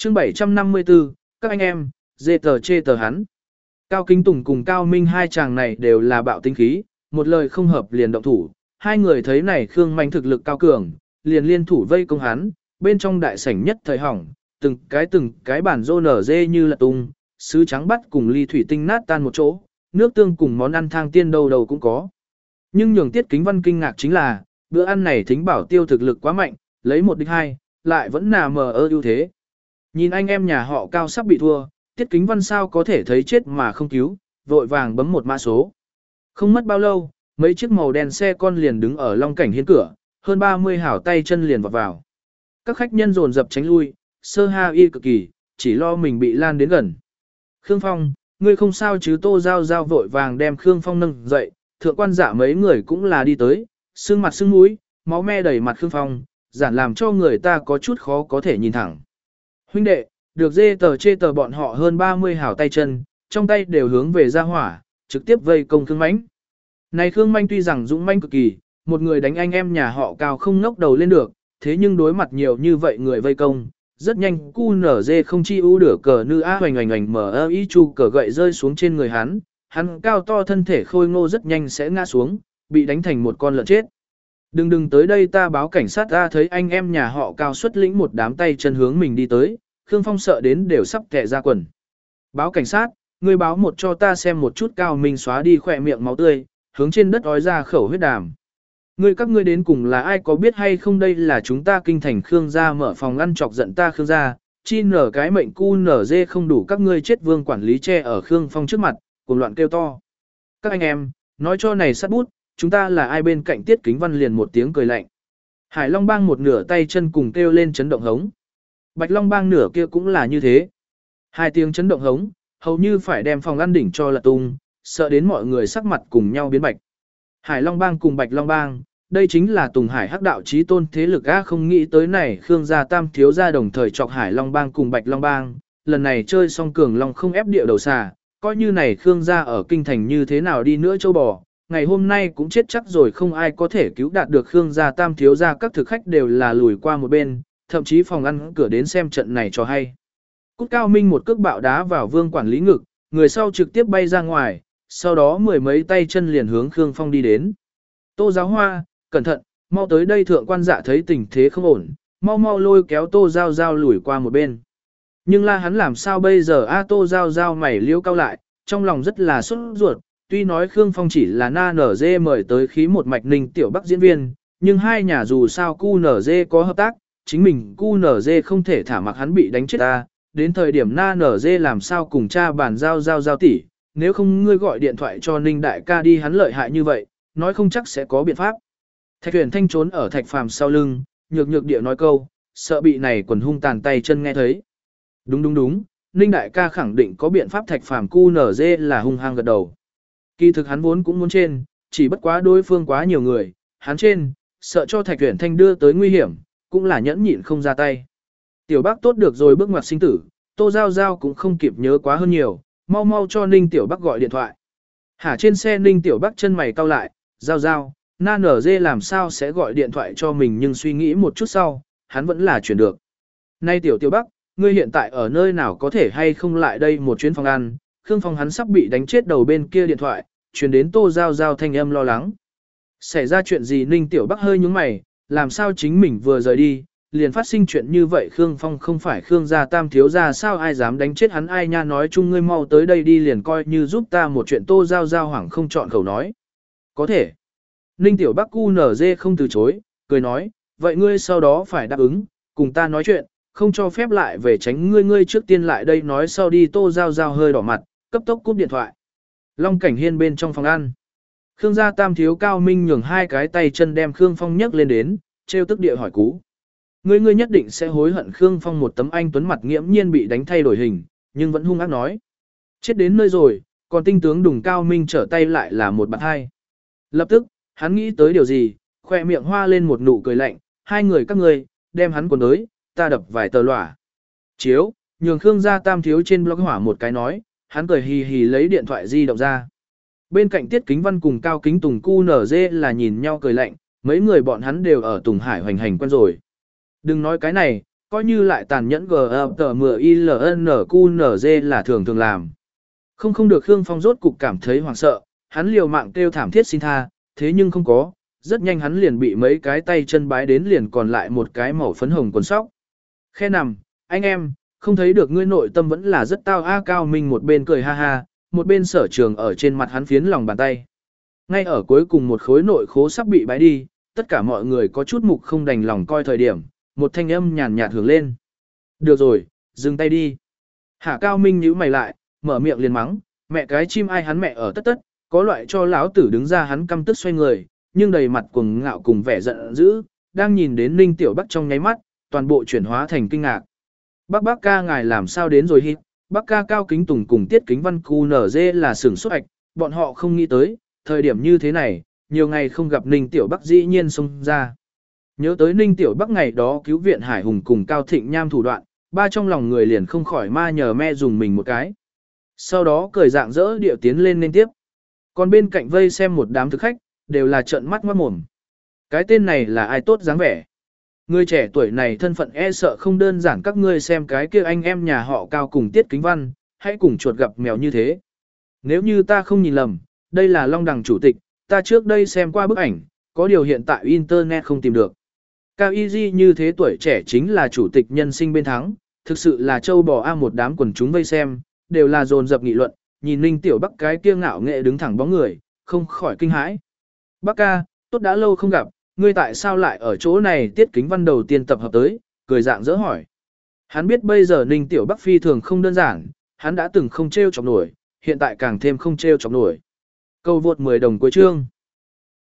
chương 754, các anh em, dê tờ chê tờ hắn. Cao Kính Tùng cùng Cao Minh hai chàng này đều là bạo tinh khí, một lời không hợp liền động thủ. Hai người thấy này Khương Manh thực lực cao cường, liền liên thủ vây công hắn, bên trong đại sảnh nhất thời hỏng, từng cái bản rô nở dê như là tung, sứ trắng bắt cùng ly thủy tinh nát tan một chỗ, nước tương cùng món ăn thang tiên đầu đầu cũng có. Nhưng nhường Tiết Kính Văn kinh ngạc chính là, bữa ăn này Thính Bảo Tiêu thực lực quá mạnh, lấy 1 địch 2, lại vẫn nà mờ ưu thế. Nhìn anh em nhà họ Cao sắp bị thua, Tiết Kính Văn sao có thể thấy chết mà không cứu, vội vàng bấm một mã số. Không mất bao lâu, mấy chiếc màu đen xe con liền đứng ở Long Cảnh Hiên cửa, hơn 30 hảo tay chân liền vọt vào. Các khách nhân dồn dập tránh lui, sơ ha y cực kỳ, chỉ lo mình bị lan đến gần. Khương Phong, ngươi không sao chứ? Tô Giao Giao vội vàng đem Khương Phong nâng dậy, thượng quan dạ mấy người cũng là đi tới, sưng mặt sưng mũi, máu me đầy mặt Khương Phong, giản làm cho người ta có chút khó có thể nhìn thẳng. Huynh đệ, được dê tờ chê tờ bọn họ hơn 30 hảo tay chân, trong tay đều hướng về ra hỏa, trực tiếp vây công Khương Mãnh. Này Khương Mãnh tuy rằng dũng mãnh cực kỳ, một người đánh anh em nhà họ Cao không ngóc đầu lên được, thế nhưng đối mặt nhiều như vậy người vây công, rất nhanh cu nở dê không chi ưu đửa cờ nư á hoành hoành hoành mở ơ y chu cờ gậy rơi xuống trên người hắn cao to thân thể khôi ngô rất nhanh sẽ ngã xuống, bị đánh thành một con lợn chết. Đừng tới đây, ta báo cảnh sát. Ta thấy anh em nhà họ Cao xuất lĩnh một đám tay chân hướng mình đi tới, Khương Phong sợ đến đều sắp kẹ ra quần. Báo cảnh sát, ngươi báo một cho ta xem một chút. Cao Minh xóa đi khỏe miệng máu tươi, hướng trên đất ói ra khẩu huyết đàm. Các ngươi đến cùng là ai, có biết hay không đây là chúng ta kinh thành Khương gia mở phòng ăn chọc giận ta Khương gia, chi nở cái mệnh cu nở dê không đủ các ngươi chết. Vương quản lý che ở Khương Phong trước mặt, cuồng loạn kêu to. Các anh em, nói cho này sát bút, chúng ta là ai? Bên cạnh Tiết Kính Văn liền một tiếng cười lạnh. Hải Long Bang một nửa tay chân cùng kêu lên chấn động hống. Bạch Long Bang nửa kia cũng là như thế. Hai tiếng chấn động hống, hầu như phải đem phòng ăn đỉnh cho lật tung, sợ đến mọi người sắc mặt cùng nhau biến bạch. Hải Long Bang cùng Bạch Long Bang, đây chính là Tùng Hải hắc đạo chí tôn thế lực á, không nghĩ tới này Khương gia tam thiếu gia đồng thời chọc Hải Long Bang cùng Bạch Long Bang, lần này chơi xong cường long không ép địa đầu xà, coi như này Khương gia ở kinh thành như thế nào đi nữa châu bò, ngày hôm nay cũng chết chắc rồi, không ai có thể cứu đạt được Khương gia tam thiếu gia. Các thực khách đều là lùi qua một bên, thậm chí phòng ăn cửa đến xem trận này cho hay. Cút Cao Minh một cước bạo đá vào Vương quản lý ngực, người sau trực tiếp bay ra ngoài, sau đó mười mấy tay chân liền hướng Khương Phong đi đến. Tô Giáo Hoa, cẩn thận, mau tới đây. Thượng quan dạ thấy tình thế không ổn, mau lôi kéo Tô Giao Giao lùi qua một bên. Nhưng là hắn làm sao bây giờ a? Tô Giao Giao mày liêu cao lại, trong lòng rất là sốt ruột. Tuy nói Khương Phong chỉ là na nở dê mời tới khí một mạch Ninh Tiểu Bắc diễn viên, nhưng hai nhà dù sao cu nở dê có hợp tác, chính mình cu nở dê không thể thả mặc hắn bị đánh chết ta. Đến thời điểm na nở dê làm sao cùng cha bàn giao tỷ, nếu không ngươi gọi điện thoại cho Ninh đại ca đi, hắn lợi hại như vậy, nói không chắc sẽ có biện pháp. Thạch Huyền Thanh trốn ở Thạch Phàm sau lưng, nhược địa nói câu, sợ bị này quần hung tàn tay chân nghe thấy. Đúng, Ninh đại ca khẳng định có biện pháp. Thạch Phàm cu nở dê là hung hăng gật đầu. Kỳ thực hắn vốn cũng muốn trên, chỉ bất quá đối phương quá nhiều người, hắn trên, sợ cho Thạch Huyền Thanh đưa tới nguy hiểm, cũng là nhẫn nhịn không ra tay. Tiểu Bắc tốt được rồi, bước ngoặt sinh tử, Tô Giao Giao cũng không kịp nhớ quá hơn nhiều, mau cho Ninh Tiểu Bắc gọi điện thoại. Trên xe Ninh Tiểu Bắc chân mày cau lại, Giao, na nở dê làm sao sẽ gọi điện thoại cho mình, nhưng suy nghĩ một chút sau, hắn vẫn là chuyển được. Nay Tiểu Bắc, ngươi hiện tại ở nơi nào, có thể hay không lại đây một chuyến phòng ăn? Khương Phong hắn sắp bị đánh chết đầu bên kia điện thoại, truyền đến Tô Giao Giao thanh âm lo lắng. Xảy ra chuyện gì? Ninh Tiểu Bắc hơi nhướng mày, làm sao chính mình vừa rời đi, liền phát sinh chuyện như vậy? Khương Phong không phải Khương gia tam thiếu gia sao, ai dám đánh chết hắn? Ai nha, nói chung ngươi mau tới đây đi, liền coi như giúp ta một chuyện. Tô Giao Giao hoảng không chọn khẩu nói. Có thể. Ninh Tiểu Bắc cu nở dê không từ chối, cười nói, vậy ngươi sau đó phải đáp ứng, cùng ta nói chuyện, không cho phép lại về tránh ngươi trước tiên lại đây nói sau đi. Tô Giao Giao hơi đỏ mặt, cấp tốc cúp điện thoại. Long Cảnh Hiên bên trong phòng ăn. Khương gia tam thiếu Cao Minh nhường hai cái tay chân đem Khương Phong nhấc lên đến, trêu tức địa hỏi cú. Ngươi nhất định sẽ hối hận. Khương Phong một tấm anh tuấn mặt nghiễm nhiên bị đánh thay đổi hình, nhưng vẫn hung ác nói. Chết đến nơi rồi, còn tinh tướng Đùng Cao Minh trở tay lại là một bạn hai. Lập tức, hắn nghĩ tới điều gì, khoe miệng hoa lên một nụ cười lạnh, hai người các ngươi, đem hắn quần tới, ta đập vài tờ lỏa. Chiếu, nhường Khương gia tam thiếu trên blog hỏa một cái nói, hắn cười hì hì lấy điện thoại di động ra. Bên cạnh Tiết Kính Văn cùng Cao Kính Tùng cu nở dê là nhìn nhau cười lạnh, mấy người bọn hắn đều ở Tùng Hải hoành hành quen rồi. Đừng nói cái này, coi như lại tàn nhẫn GFTMILNQNZ là thường thường làm. Không được Khương Phong rốt cục cảm thấy hoảng sợ, hắn liều mạng kêu thảm thiết xin tha, thế nhưng không có, rất nhanh hắn liền bị mấy cái tay chân bái đến liền còn lại một cái màu phấn hồng quần sóc. Khe nằm, anh em, không thấy được ngươi nội tâm vẫn là rất tao a. Cao Minh một bên cười ha ha, một bên Sở Trường ở trên mặt hắn phiến lòng bàn tay. Ngay ở cuối cùng một khối nội khố sắp bị bái đi, tất cả mọi người có chút mục không đành lòng coi thời điểm, một thanh âm nhàn nhạt hưởng lên. Được rồi, dừng tay đi. Hạ Cao Minh nhíu mày lại, mở miệng liền mắng, mẹ cái chim ai hắn mẹ ở tất tất, có loại cho lão tử đứng ra hắn căm tức xoay người, nhưng đầy mặt cuồng ngạo cùng vẻ giận dữ, đang nhìn đến Ninh Tiểu Bắc trong nháy mắt, toàn bộ chuyển hóa thành kinh ngạc. Bác ca ngài làm sao đến rồi hít, bác ca Cao Kính Tùng cùng Tiết Kính Văn QNZ là sửng sốt ạch, bọn họ không nghĩ tới, thời điểm như thế này, nhiều ngày không gặp Ninh Tiểu Bắc dĩ nhiên xông ra. Nhớ tới Ninh Tiểu Bắc ngày đó cứu viện Hải Hùng cùng Cao Thịnh Nham thủ đoạn, ba trong lòng người liền không khỏi ma nhờ me dùng mình một cái. Sau đó cười dạng dỡ điệu tiến lên nên tiếp. Còn bên cạnh vây xem một đám thực khách, đều là trợn mắt ngoát mồm. Cái tên này là ai tốt dáng vẻ. Người trẻ tuổi này thân phận e sợ không đơn giản, các ngươi xem cái kia anh em nhà họ Cao cùng Tiết Kính Văn, hãy cùng chuột gặp mèo như thế. Nếu như ta không nhìn lầm, đây là Long Đằng chủ tịch, ta trước đây xem qua bức ảnh, có điều hiện tại Internet không tìm được. Cao Y Di như thế tuổi trẻ chính là chủ tịch nhân sinh bên thắng, thực sự là châu bò a. Một đám quần chúng vây xem, đều là dồn dập nghị luận, nhìn Ninh Tiểu Bắc cái kia ngạo nghệ đứng thẳng bóng người, không khỏi kinh hãi. Bắc ca, tốt đã lâu không gặp, ngươi tại sao lại ở chỗ này? Tiết Kính Văn đầu tiên tập hợp tới, cười dạng dỡ hỏi. Hắn biết bây giờ Ninh Tiểu Bắc phi thường không đơn giản, hắn đã từng không trêu chọc nổi, hiện tại càng thêm không trêu chọc nổi. Câu vượt 10 đồng cuối chương.